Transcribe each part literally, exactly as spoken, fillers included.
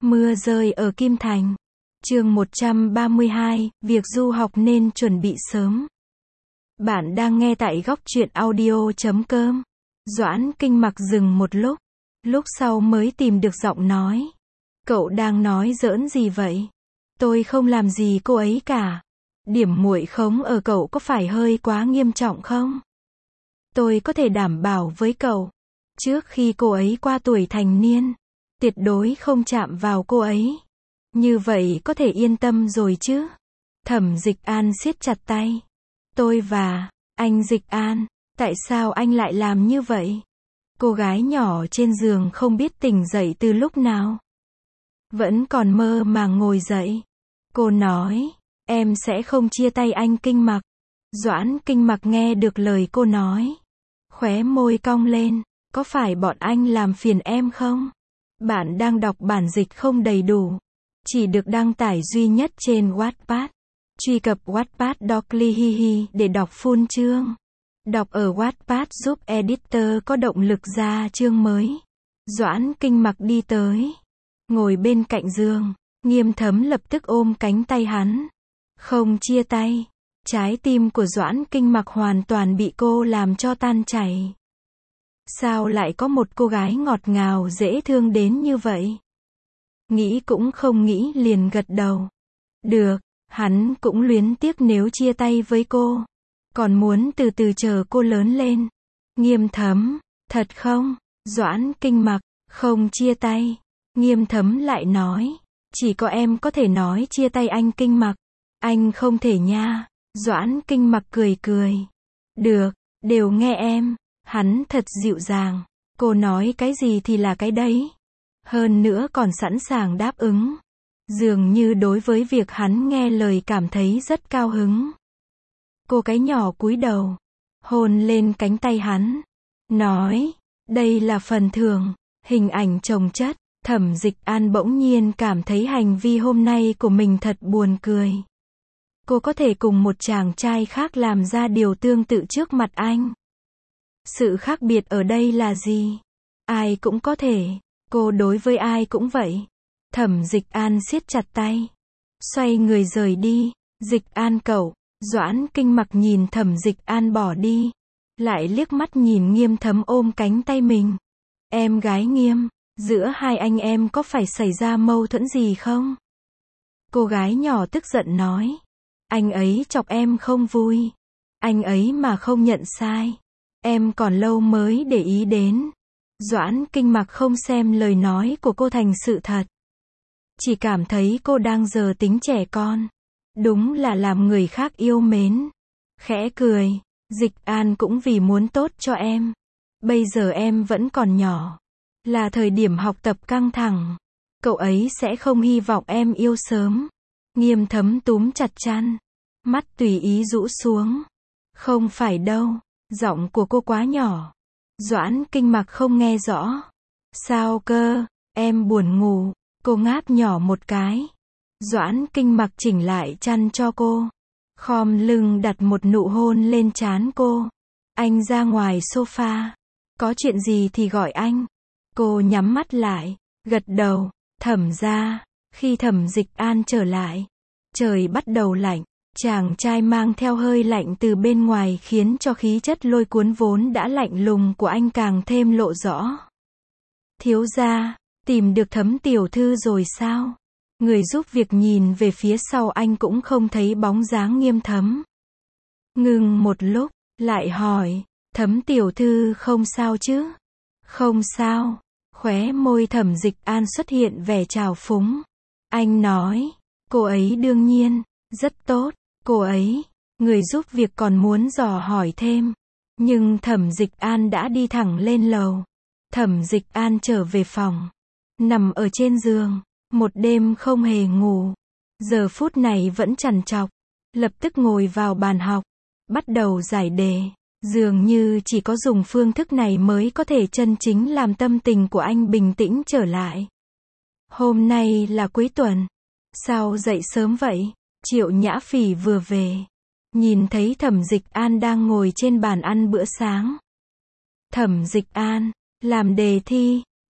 Mưa rơi ở Kim Thành. Chương một trăm ba mươi hai, việc du học nên chuẩn bị sớm. Bạn đang nghe tại góc truyện audio chấm com. Doãn Kinh Mặc dừng một lúc, lúc sau mới tìm được giọng nói. Cậu đang nói giỡn gì vậy? Tôi không làm gì cô ấy cả. Điểm muội khống ở cậu có phải hơi quá nghiêm trọng không? Tôi có thể đảm bảo với cậu, trước khi cô ấy qua tuổi thành niên, tuyệt đối không chạm vào cô ấy. Như vậy có thể yên tâm rồi chứ? Thẩm Dịch An siết chặt tay. Tôi và anh Dịch An, tại sao anh lại làm như vậy? Cô gái nhỏ trên giường không biết tỉnh dậy từ lúc nào. Vẫn còn mơ màng ngồi dậy. Cô nói, em sẽ không chia tay anh Kinh Mặc. Doãn Kinh Mặc nghe được lời cô nói, khóe môi cong lên, có phải bọn anh làm phiền em không? Bạn đang đọc bản dịch không đầy đủ, chỉ được đăng tải duy nhất trên Wattpad. Truy cập Wattpad Docly Hihi để đọc full chương. Đọc ở Wattpad giúp editor có động lực ra chương mới. Doãn Kinh Mặc đi tới, ngồi bên cạnh giường. Nghiêm Thấm lập tức ôm cánh tay hắn. Không chia tay. Trái tim của Doãn Kinh Mặc hoàn toàn bị cô làm cho tan chảy. Sao lại có một cô gái ngọt ngào dễ thương đến như vậy? Nghĩ cũng không nghĩ liền gật đầu. Được, hắn cũng luyến tiếc nếu chia tay với cô. Còn muốn từ từ chờ cô lớn lên. Nghiêm Thấm, thật không? Doãn Kinh Mặc, không chia tay. Nghiêm Thấm lại nói, chỉ có em có thể nói chia tay anh Kinh Mặc. Anh không thể nha. Doãn Kinh Mặc cười cười. Được, đều nghe em. Hắn thật dịu dàng. Cô nói cái gì thì là cái đấy. Hơn nữa còn sẵn sàng đáp ứng. Dường như đối với việc hắn nghe lời cảm thấy rất cao hứng. Cô cái nhỏ cúi đầu, hôn lên cánh tay hắn. Nói, đây là phần thưởng. Hình ảnh chồng chất. Thẩm Dịch An bỗng nhiên cảm thấy hành vi hôm nay của mình thật buồn cười. Cô có thể cùng một chàng trai khác làm ra điều tương tự trước mặt anh. Sự khác biệt ở đây là gì? Ai cũng có thể. Cô đối với ai cũng vậy. Thẩm Dịch An siết chặt tay, xoay người rời đi. Dịch An cậu. Doãn Kinh Mặc nhìn Thẩm Dịch An bỏ đi, lại liếc mắt nhìn Nghiêm Thấm ôm cánh tay mình. Em gái Nghiêm, giữa hai anh em có phải xảy ra mâu thuẫn gì không? Cô gái nhỏ tức giận nói. Anh ấy chọc em không vui. Anh ấy mà không nhận sai, em còn lâu mới để ý đến. Doãn Kinh Mặc không xem lời nói của cô thành sự thật. Chỉ cảm thấy cô đang giở tính trẻ con. Đúng là làm người khác yêu mến. Khẽ cười. Dịch An cũng vì muốn tốt cho em. Bây giờ em vẫn còn nhỏ. Là thời điểm học tập căng thẳng. Cậu ấy sẽ không hy vọng em yêu sớm. Nghiêm Thấm túm chặt chăn. Mắt tùy ý rũ xuống. Không phải đâu. Giọng của cô quá nhỏ. Doãn Kinh Mặc không nghe rõ. Sao cơ? Em buồn ngủ. Cô ngáp nhỏ một cái. Doãn Kinh Mặc chỉnh lại chăn cho cô. Khom lưng đặt một nụ hôn lên trán cô. Anh ra ngoài sofa. Có chuyện gì thì gọi anh. Cô nhắm mắt lại, gật đầu. Thẩm ra. Khi Thẩm Dịch An trở lại, trời bắt đầu lạnh. Chàng trai mang theo hơi lạnh từ bên ngoài khiến cho khí chất lôi cuốn vốn đã lạnh lùng của anh càng thêm lộ rõ. Thiếu gia, tìm được Thấm tiểu thư rồi sao? Người giúp việc nhìn về phía sau anh cũng không thấy bóng dáng Nghiêm Thấm. Ngừng một lúc, lại hỏi, Thấm tiểu thư không sao chứ? Không sao. Khóe môi Thẩm Dịch An xuất hiện vẻ trào phúng. Anh nói, cô ấy đương nhiên, rất tốt. Cô ấy, người giúp việc còn muốn dò hỏi thêm. Nhưng Thẩm Dịch An đã đi thẳng lên lầu. Thẩm Dịch An trở về phòng. Nằm ở trên giường. Một đêm không hề ngủ. Giờ phút này vẫn trằn trọc. Lập tức ngồi vào bàn học. Bắt đầu giải đề. Dường như chỉ có dùng phương thức này mới có thể chân chính làm tâm tình của anh bình tĩnh trở lại. Hôm nay là cuối tuần. Sao dậy sớm vậy? Triệu Nhã Phỉ vừa về. Nhìn thấy Thẩm Dịch An đang ngồi trên bàn ăn bữa sáng. Thẩm Dịch An, làm đề thi.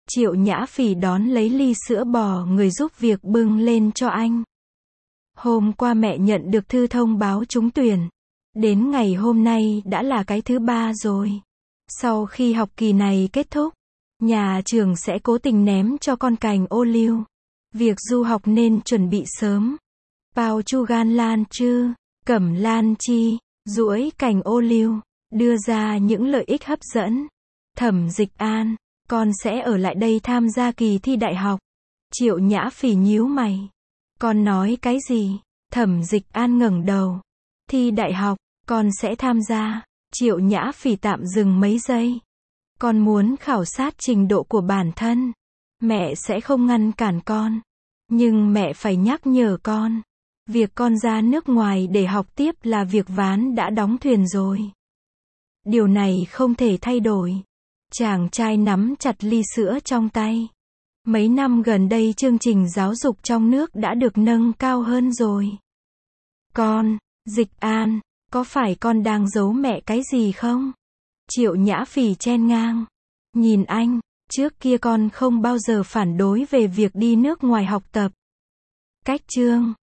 Triệu Nhã Phỉ đón lấy ly sữa bò người giúp việc bưng lên cho anh. Hôm qua mẹ nhận được thư thông báo trúng tuyển. Đến ngày hôm nay đã là cái thứ ba rồi. Sau khi học kỳ này kết thúc, nhà trường sẽ cố tình ném cho con cành ô liu. Việc du học nên chuẩn bị sớm. Bao chu gan lan chư, cẩm lan chi, duỗi cành ô liu, đưa ra những lợi ích hấp dẫn. Thẩm Dịch An, con sẽ ở lại đây tham gia kỳ thi đại học. Triệu Nhã Phỉ nhíu mày. Con nói cái gì? Thẩm Dịch An ngẩng đầu. Thi đại học, con sẽ tham gia. Triệu Nhã Phỉ tạm dừng mấy giây. Con muốn khảo sát trình độ của bản thân. Mẹ sẽ không ngăn cản con. Nhưng mẹ phải nhắc nhở con. Việc con ra nước ngoài để học tiếp là việc ván đã đóng thuyền rồi. Điều này không thể thay đổi. Chàng trai nắm chặt ly sữa trong tay. Mấy năm gần đây chương trình giáo dục trong nước đã được nâng cao hơn rồi. Con, Dịch An, có phải con đang giấu mẹ cái gì không? Triệu Nhã Phỉ chen ngang. Nhìn anh, trước kia con không bao giờ phản đối về việc đi nước ngoài học tập. Cách chương